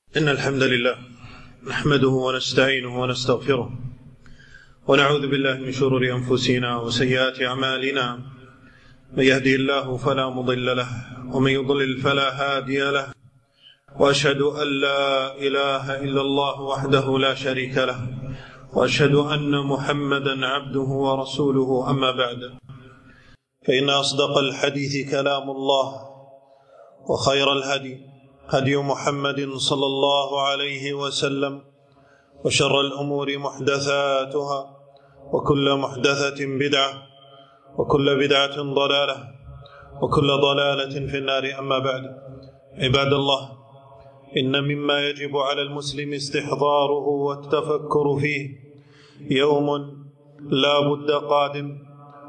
إن الحمد لله نحمده ونستعينه ونستغفره ونعوذ بالله من شرور أنفسنا وسيئات أعمالنا. من يهدي الله فلا مضل له ومن يضلل فلا هادي له، وأشهد أن لا إله إلا الله وحده لا شريك له، وأشهد أن محمدا عبده ورسوله. أما بعد، فإن أصدق الحديث كلام الله، وخير الهدي هدي محمد صلى الله عليه وسلم، وشر الأمور محدثاتها، وكل محدثة بدعة، وكل بدعة ضلالة، وكل ضلالة في النار. أما بعد، عباد الله، إن مما يجب على المسلم استحضاره والتفكر فيه يوم لا بد قادم،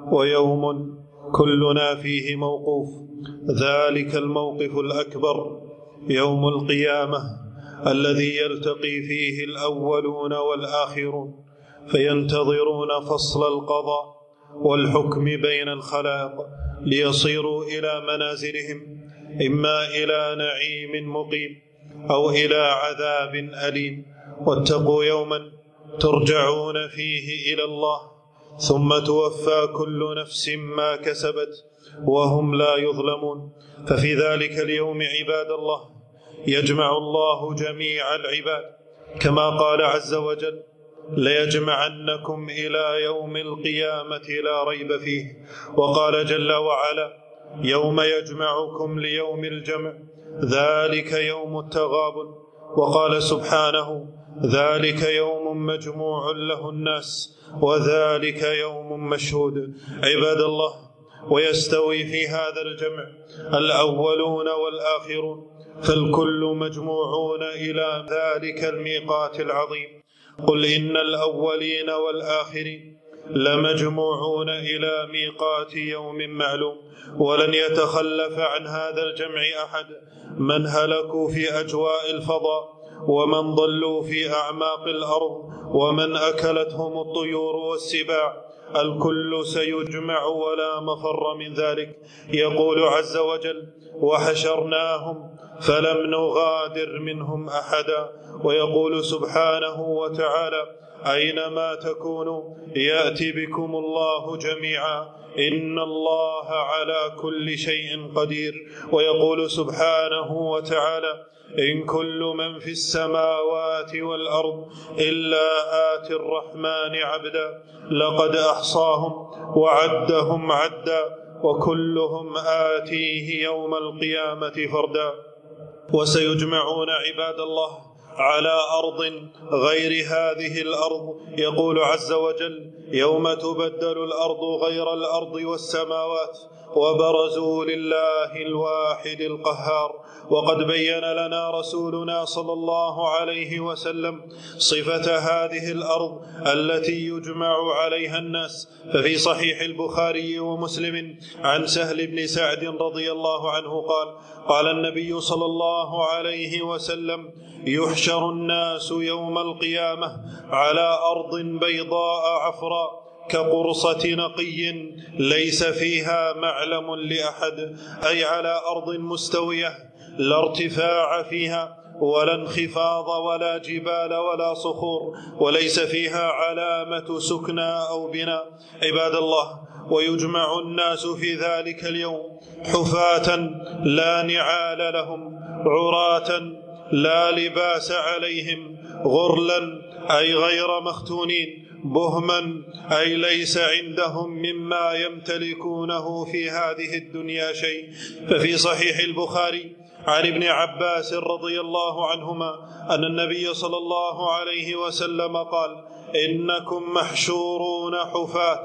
ويوم كلنا فيه موقوف. ذلك الموقف الأكبر يوم القيامة، الذي يلتقي فيه الأولون والآخرون، فينتظرون فصل القضاء والحكم بين الخلائق ليصيروا إلى منازلهم، إما إلى نعيم مقيم أو إلى عذاب أليم. واتقوا يوما ترجعون فيه إلى الله، ثم توفى كل نفس ما كسبت وهم لا يظلمون. ففي ذلك اليوم عباد الله يجمع الله جميع العباد، كما قال عز وجل: ليجمعنكم إلى يوم القيامة لا ريب فيه. وقال جل وعلا: يوم يجمعكم ليوم الجمع، ذلك يوم التغابن. وقال سبحانه: ذلك يوم مجموع له الناس، وذلك يوم مشهود. عباد الله، ويستوي في هذا الجمع الأولون والآخرون، فالكل مجموعون إلى ذلك الميقات العظيم. قل إن الأولين والآخرين لمجموعون إلى ميقات يوم معلوم، ولن يتخلف عن هذا الجمع أحد. من هلكوا في أجواء الفضاء، ومن ضلوا في أعماق الأرض، ومن أكلتهم الطيور والسباع، الكل سيجمع ولا مفر من ذلك. يقول عز وجل: وحشرناهم فلم نغادر منهم أحدا. ويقول سبحانه وتعالى: أينما تكونوا يأتي بكم الله جميعا، إن الله على كل شيء قدير. ويقول سبحانه وتعالى: إن كل من في السماوات والأرض إلا آتي الرحمن عبدا، لقد أحصاهم وعدهم عدا، وكلهم آتيه يوم القيامة فردا. وسيجمعون عباد الله على أرض غير هذه الأرض. يقول عز وجل: يوم تبدل الأرض غير الأرض والسماوات، وبرزوا لله الواحد القهار. وقد بين لنا رسولنا صلى الله عليه وسلم صفة هذه الأرض التي يجمع عليها الناس. ففي صحيح البخاري ومسلم عن سهل بن سعد رضي الله عنه قال: قال النبي صلى الله عليه وسلم: يحشر الناس يوم القيامة على أرض بيضاء عفراء كقرصة نقي ليس فيها معلم لأحد، أي على أرض مستوية لا ارتفاع فيها ولا انخفاض ولا جبال ولا صخور، وليس فيها علامة سكنى أو بناء. عباد الله، ويجمع الناس في ذلك اليوم حفاة لا نعال لهم، عراة لا لباس عليهم، غرلا أي غير مختونين، بهما أي ليس عندهم مما يمتلكونه في هذه الدنيا شيء. ففي صحيح البخاري عن ابن عباس رضي الله عنهما أن النبي صلى الله عليه وسلم قال: إنكم محشورون حفاة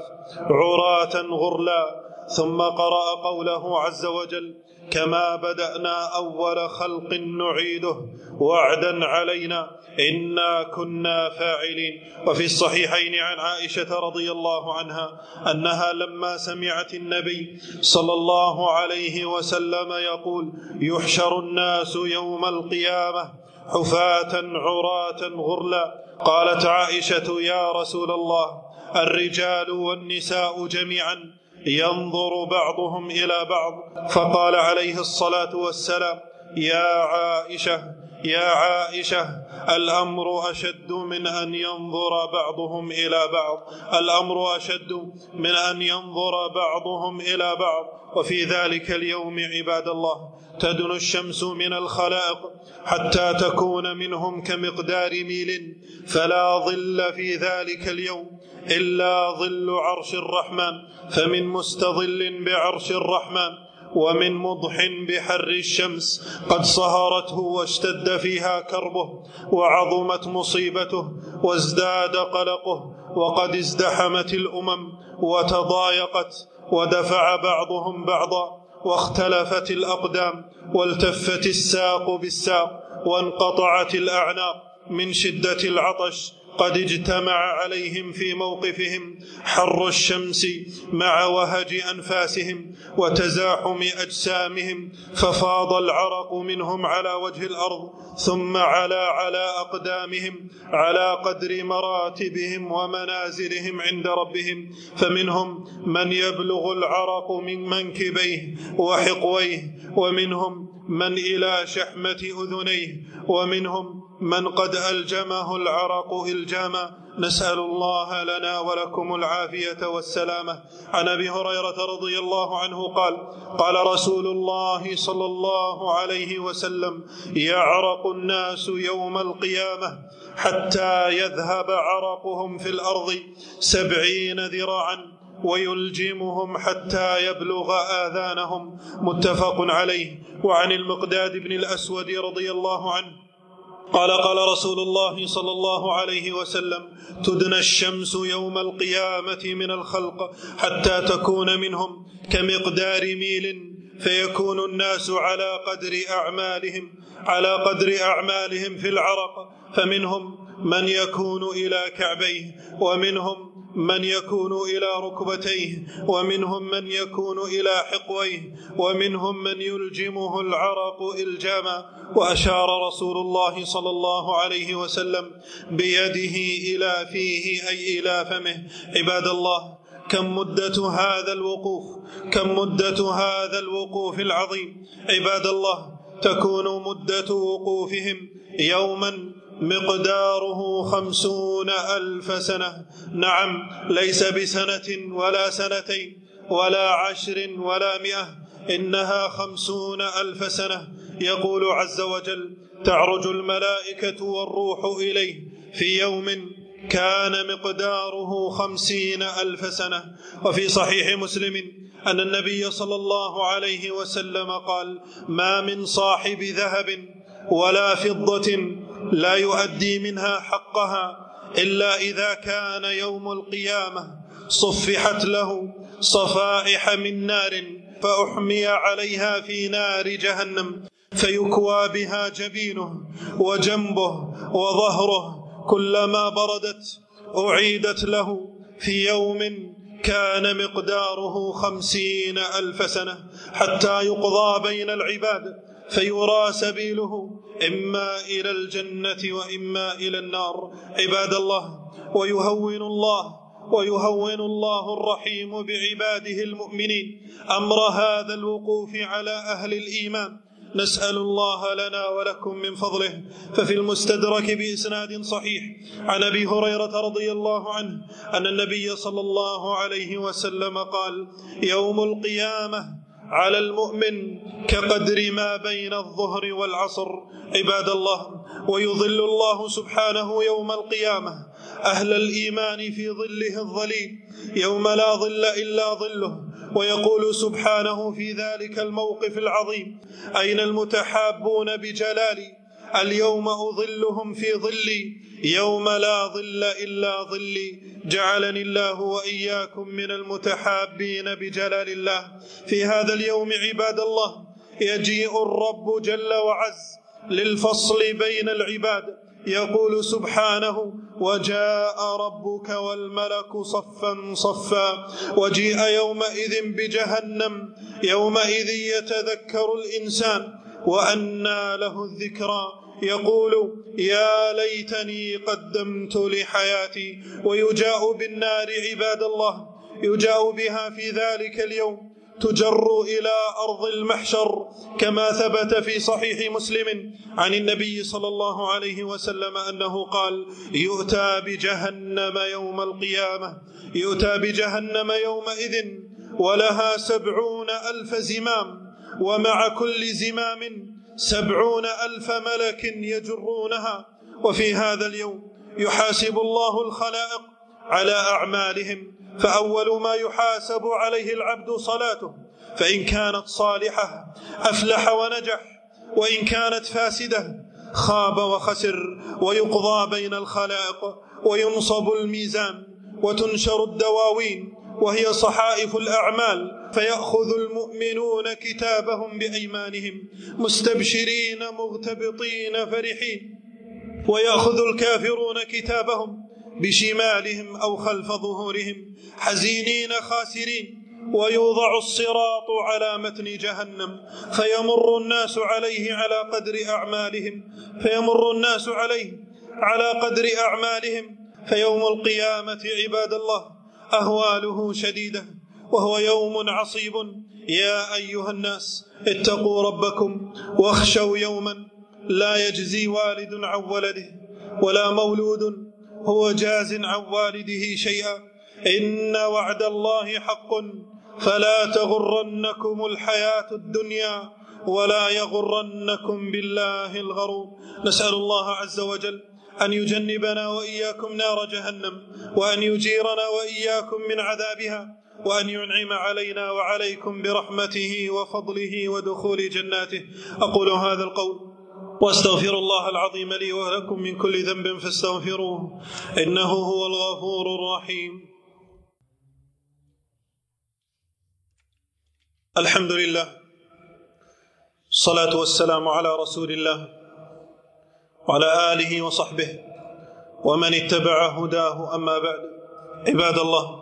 عراة غرلا. ثم قرأ قوله عز وجل: كما بدأنا أول خلق نعيده وعدا علينا إنا كنا فاعلين. وفي الصحيحين عن عائشة رضي الله عنها أنها لما سمعت النبي صلى الله عليه وسلم يقول: يحشر الناس يوم القيامة حفاة عراة غرلا، قالت عائشة: يا رسول الله، الرجال والنساء جميعا ينظر بعضهم إلى بعض؟ فقال عليه الصلاة والسلام: يا عائشة الأمر أشد من أن ينظر بعضهم إلى بعض وفي ذلك اليوم عباد الله تدنو الشمس من الخلائق حتى تكون منهم كمقدار ميل، فلا ظل في ذلك اليوم إلا ظل عرش الرحمن، فمن مستظل بعرش الرحمن ومن مضح بحر الشمس قد صهرته واشتد فيها كربه وعظمت مصيبته وازداد قلقه، وقد ازدحمت الأمم وتضايقت ودفع بعضهم بعضا واختلفت الأقدام والتفت الساق بالساق وانقطعت الأعناق من شدة العطش، قد اجتمع عليهم في موقفهم حر الشمس مع وهج أنفاسهم وتزاحم أجسامهم، ففاض العرق منهم على وجه الأرض ثم على أقدامهم على قدر مراتبهم ومنازلهم عند ربهم، فمنهم من يبلغ العرق من منكبيه وحقويه، ومنهم من إلى شحمة أذنيه، ومنهم من قد ألجمه العرق إلجاما، نسأل الله لنا ولكم العافية والسلامة. عن أبي هريرة رضي الله عنه قال: قال رسول الله صلى الله عليه وسلم: يعرق الناس يوم القيامة حتى يذهب عرقهم في الأرض 70 ذراعا ويلجمهم حتى يبلغ آذانهم، متفق عليه. وعن المقداد بن الأسود رضي الله عنه قال: قال رسول الله صلى الله عليه وسلم: تدنى الشمس يوم القيامة من الخلق حتى تكون منهم كمقدار ميل، فيكون الناس على قدر أعمالهم في العرق، فمنهم من يكون إلى كعبيه، ومنهم من يكون إلى ركبتيه، ومنهم من يكون إلى حقويه، ومنهم من يلجمه العرق إلجاما. وأشار رسول الله صلى الله عليه وسلم بيده إلى فيه أي إلى فمه. عباد الله، كم مدة هذا الوقوف العظيم. عباد الله، تكون مدة وقوفهم يوما مقداره 50,000 سنة. نعم، ليس بسنة ولا سنتين ولا 10 ولا 100، إنها 50,000 سنة. يقول عز وجل: تعرج الملائكة والروح إليه في يوم كان مقداره 50,000 سنة. وفي صحيح مسلم أن النبي صلى الله عليه وسلم قال: ما من صاحب ذهب ولا فضة لا يؤدي منها حقها إلا إذا كان يوم القيامة صفحت له صفائح من نار فأحمي عليها في نار جهنم، فيكوى بها جبينه وجنبه وظهره، كلما بردت أعيدت له في يوم كان مقداره 50,000 سنة، حتى يقضى بين العباد فيرى سبيله إما إلى الجنة وإما إلى النار. عباد الله، ويهون الله الرحيم بعباده المؤمنين أمر هذا الوقوف على أهل الإيمان. نسأل الله لنا ولكم من فضله. ففي المستدرك بإسناد صحيح عن أبي هريرة رضي الله عنه أن النبي صلى الله عليه وسلم قال: يوم القيامة على المؤمن كقدر ما بين الظهر والعصر. عباد الله، ويظل الله سبحانه يوم القيامة أهل الإيمان في ظله الظليل يوم لا ظل إلا ظله، ويقول سبحانه في ذلك الموقف العظيم: أين المتحابون بجلالي؟ اليوم أظلهم في ظلي يوم لا ظل إلا ظلي. جعلني الله وإياكم من المتحابين بجلال الله. في هذا اليوم عباد الله يجيء الرب جل وعز للفصل بين العباد، يقول سبحانه: وجاء ربك والملك صفا صفا وجيء يومئذ بجهنم يومئذ يتذكر الإنسان وأنى له الذكرى، يقول: يا ليتني قدمت لحياتي. ويجاء بالنار عباد الله، يجاء بها في ذلك اليوم تجر إلى أرض المحشر، كما ثبت في صحيح مسلم عن النبي صلى الله عليه وسلم أنه قال: يؤتى بجهنم يومئذ ولها 70,000 زمام، ومع كل زمام 70,000 ملك يجرونها. وفي هذا اليوم يحاسب الله الخلائق على أعمالهم، فأول ما يحاسب عليه العبد صلاته، فإن كانت صالحة أفلح ونجح، وإن كانت فاسدة خاب وخسر. ويقضى بين الخلائق، وينصب الميزان، وتنشر الدواوين وهي صحائف الأعمال، فيأخذ المؤمنون كتابهم بأيمانهم مستبشرين مغتبطين فرحين، ويأخذ الكافرون كتابهم بشمالهم أو خلف ظهورهم حزينين خاسرين. ويوضع الصراط على متن جهنم، فيمر الناس عليه على قدر أعمالهم. فيوم القيامة عباد الله أهواله شديدة، وهو يوم عصيب. يا أيها الناس اتقوا ربكم واخشوا يوما لا يجزي والد عن ولده، ولا مولود هو جاز عن والده شيئا. إن وعد الله حق، فلا تغرنكم الحياة الدنيا، ولا يغرنكم بالله الغرور. نسأل الله عز وجل أن يجنبنا وإياكم نار جهنم، وأن يجيرنا وإياكم من عذابها، وأن ينعم علينا وعليكم برحمته وفضله ودخول جناته. أقول هذا القول واستغفر الله العظيم لي ولكم من كل ذنب فاستغفروه، إنه هو الغفور الرحيم. الحمد لله، الصلاة والسلام على رسول الله وعلى آله وصحبه ومن اتبع هداه، أما بعد. عباد الله،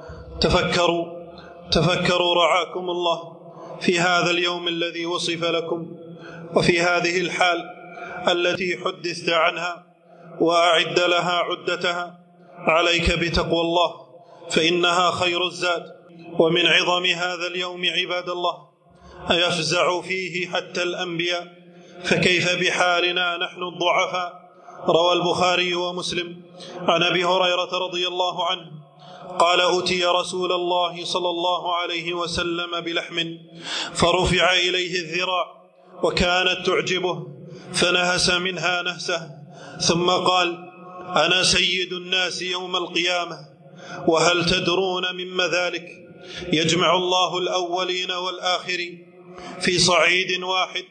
تفكروا رعاكم الله في هذا اليوم الذي وصف لكم، وفي هذه الحال التي حدثت عنها، وأعد لها عدتها. عليك بتقوى الله، فإنها خير الزاد. ومن عظم هذا اليوم عباد الله يفزع فيه حتى الأنبياء، فكيف بحالنا نحن الضعفاء؟ روى البخاري ومسلم عن أبي هريرة رضي الله عنه قال: أتي رسول الله صلى الله عليه وسلم بلحم، فرفع إليه الذراع، وكانت تعجبه، فنهس منها نهسه، ثم قال: أنا سيد الناس يوم القيامة، وهل تدرون مما ذلك؟ يجمع الله الأولين والآخرين في صعيد واحد،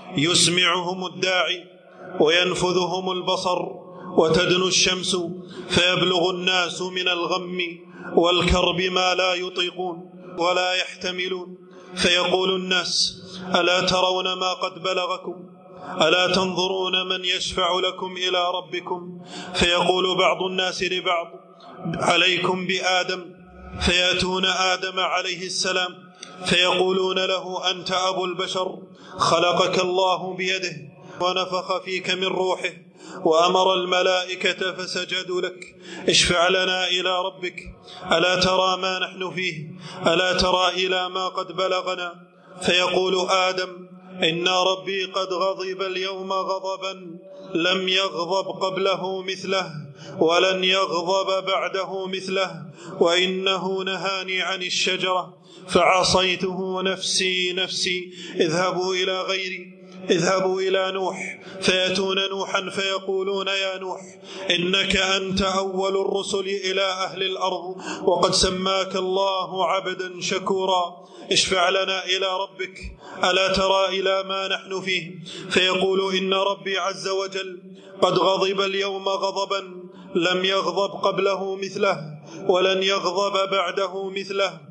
يسمعهم الداعي وينفذهم البصر، وتدنو الشمس، فيبلغ الناس من الغم والكرب ما لا يطيقون ولا يحتملون، فيقول الناس: ألا ترون ما قد بلغكم؟ ألا تنظرون من يشفع لكم إلى ربكم؟ فيقول بعض الناس لبعض: عليكم بآدم. فيأتون آدم عليه السلام، فيقولون له: أنت أبو البشر، خلقك الله بيده، ونفخ فيك من روحه، وأمر الملائكة فسجدوا لك، اشفع لنا إلى ربك. ألا ترى ما نحن فيه؟ ألا ترى إلى ما قد بلغنا؟ فيقول آدم: إن ربي قد غضب اليوم غضبا لم يغضب قبله مثله، ولن يغضب بعده مثله، وإنه نهاني عن الشجرة فعصيته، نفسي نفسي، اذهبوا إلى غيري، اذهبوا إلى نوح. فيأتون نوحا فيقولون: يا نوح، إنك أنت أول الرسل إلى أهل الأرض، وقد سماك الله عبدا شكورا، اشفع لنا إلى ربك. ألا ترى إلى ما نحن فيه؟ فيقول: إن ربي عز وجل قد غضب اليوم غضبا لم يغضب قبله مثله، ولن يغضب بعده مثله،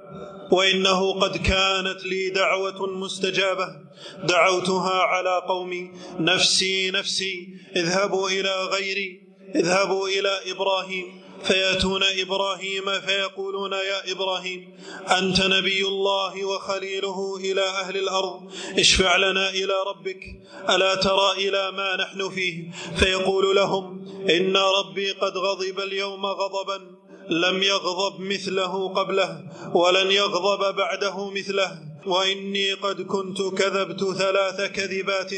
وإنه قد كانت لي دعوة مستجابة دعوتها على قومي، نفسي نفسي، اذهبوا إلى غيري، اذهبوا إلى إبراهيم. فيأتون إبراهيم فيقولون: يا إبراهيم، أنت نبي الله وخليله إلى أهل الأرض، اشفع لنا إلى ربك. ألا ترى إلى ما نحن فيه؟ فيقول لهم: إن ربي قد غضب اليوم غضبا لم يغضب مثله قبله ولن يغضب بعده مثله، وإني قد كنت كذبت 3 كذبات،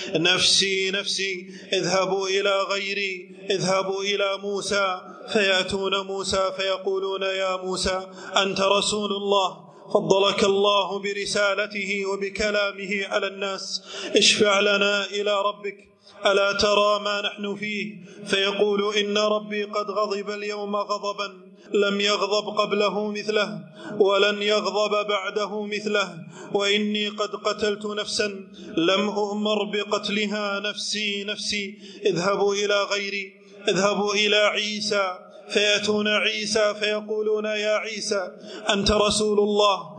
نفسي نفسي، اذهبوا إلى غيري، اذهبوا إلى موسى، فيأتون موسى فيقولون يا موسى أنت رسول الله، فضلك الله برسالته وبكلامه على الناس، اشفع لنا إلى ربك، ألا ترى ما نحن فيه؟ فيقول إن ربي قد غضب اليوم غضبا لم يغضب قبله مثله ولن يغضب بعده مثله، وإني قد قتلت نفسا لم أؤمر بقتلها، نفسي نفسي، اذهبوا إلى غيري، اذهبوا إلى عيسى، فيأتون عيسى فيقولون يا عيسى أنت رسول الله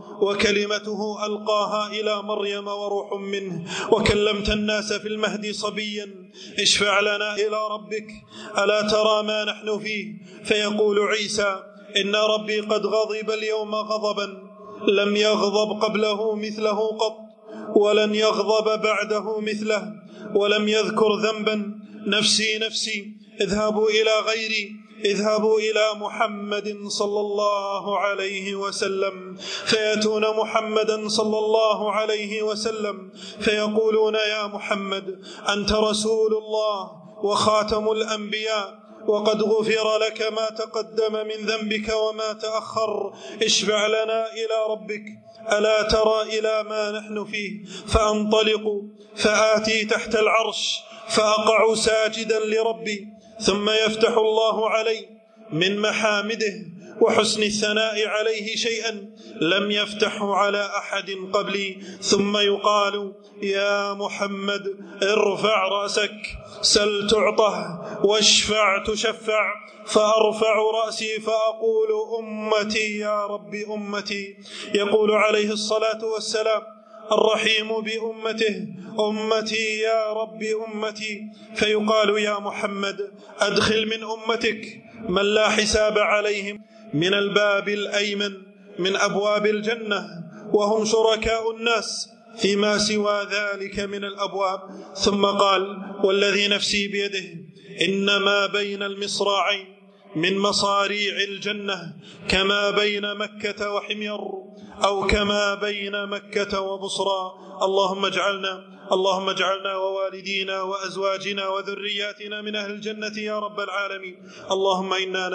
وكلمته ألقاها إلى مريم وروح منه، وكلمت الناس في المهد صبيا، اشفع لنا إلى ربك، ألا ترى ما نحن فيه؟ فيقول عيسى إن ربي قد غضب اليوم غضبا لم يغضب قبله مثله قط ولن يغضب بعده مثله، ولم يذكر ذنبا، نفسي نفسي، اذهبوا إلى غيري، اذهبوا إلى محمد صلى الله عليه وسلم، فيأتون محمدا صلى الله عليه وسلم فيقولون يا محمد أنت رسول الله وخاتم الأنبياء، وقد غفر لك ما تقدم من ذنبك وما تأخر، اشفع لنا إلى ربك، ألا ترى إلى ما نحن فيه؟ فأنطلق فآتي تحت العرش فأقع ساجدا لربي، ثم يفتح الله علي من محامده وحسن الثناء عليه شيئا لم يفتحه على أحد قبلي، ثم يقال يا محمد ارفع رأسك، سل تعطه، واشفع تشفع، فأرفع رأسي فأقول أمتي يا رب أمتي. يقول عليه الصلاة والسلام الرحيم بأمته أمتي يا رب أمتي، فيقال يا محمد أدخل من أمتك من لا حساب عليهم من الباب الأيمن من أبواب الجنة، وهم شركاء الناس فيما سوى ذلك من الأبواب. ثم قال والذي نفسي بيده إن ما بين المصراعين من مصاريع الجنة كما بين مكة وحمير، أو كما بين مكة وبصرى. اللهم اجعلنا ووالدينا وأزواجنا وذرياتنا من أهل الجنة يا رب العالمين. اللهم إنا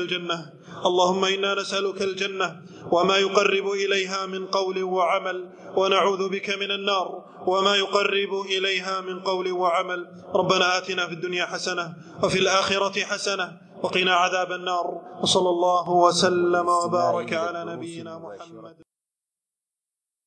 نسألك الجنة وما يقرب إليها من قول وعمل، ونعوذ بك من النار وما يقرب إليها من قول وعمل. ربنا آتنا في الدنيا حسنة وفي الآخرة حسنة وقنا عذاب النار، وصلى الله وسلم وبارك على نبينا محمد.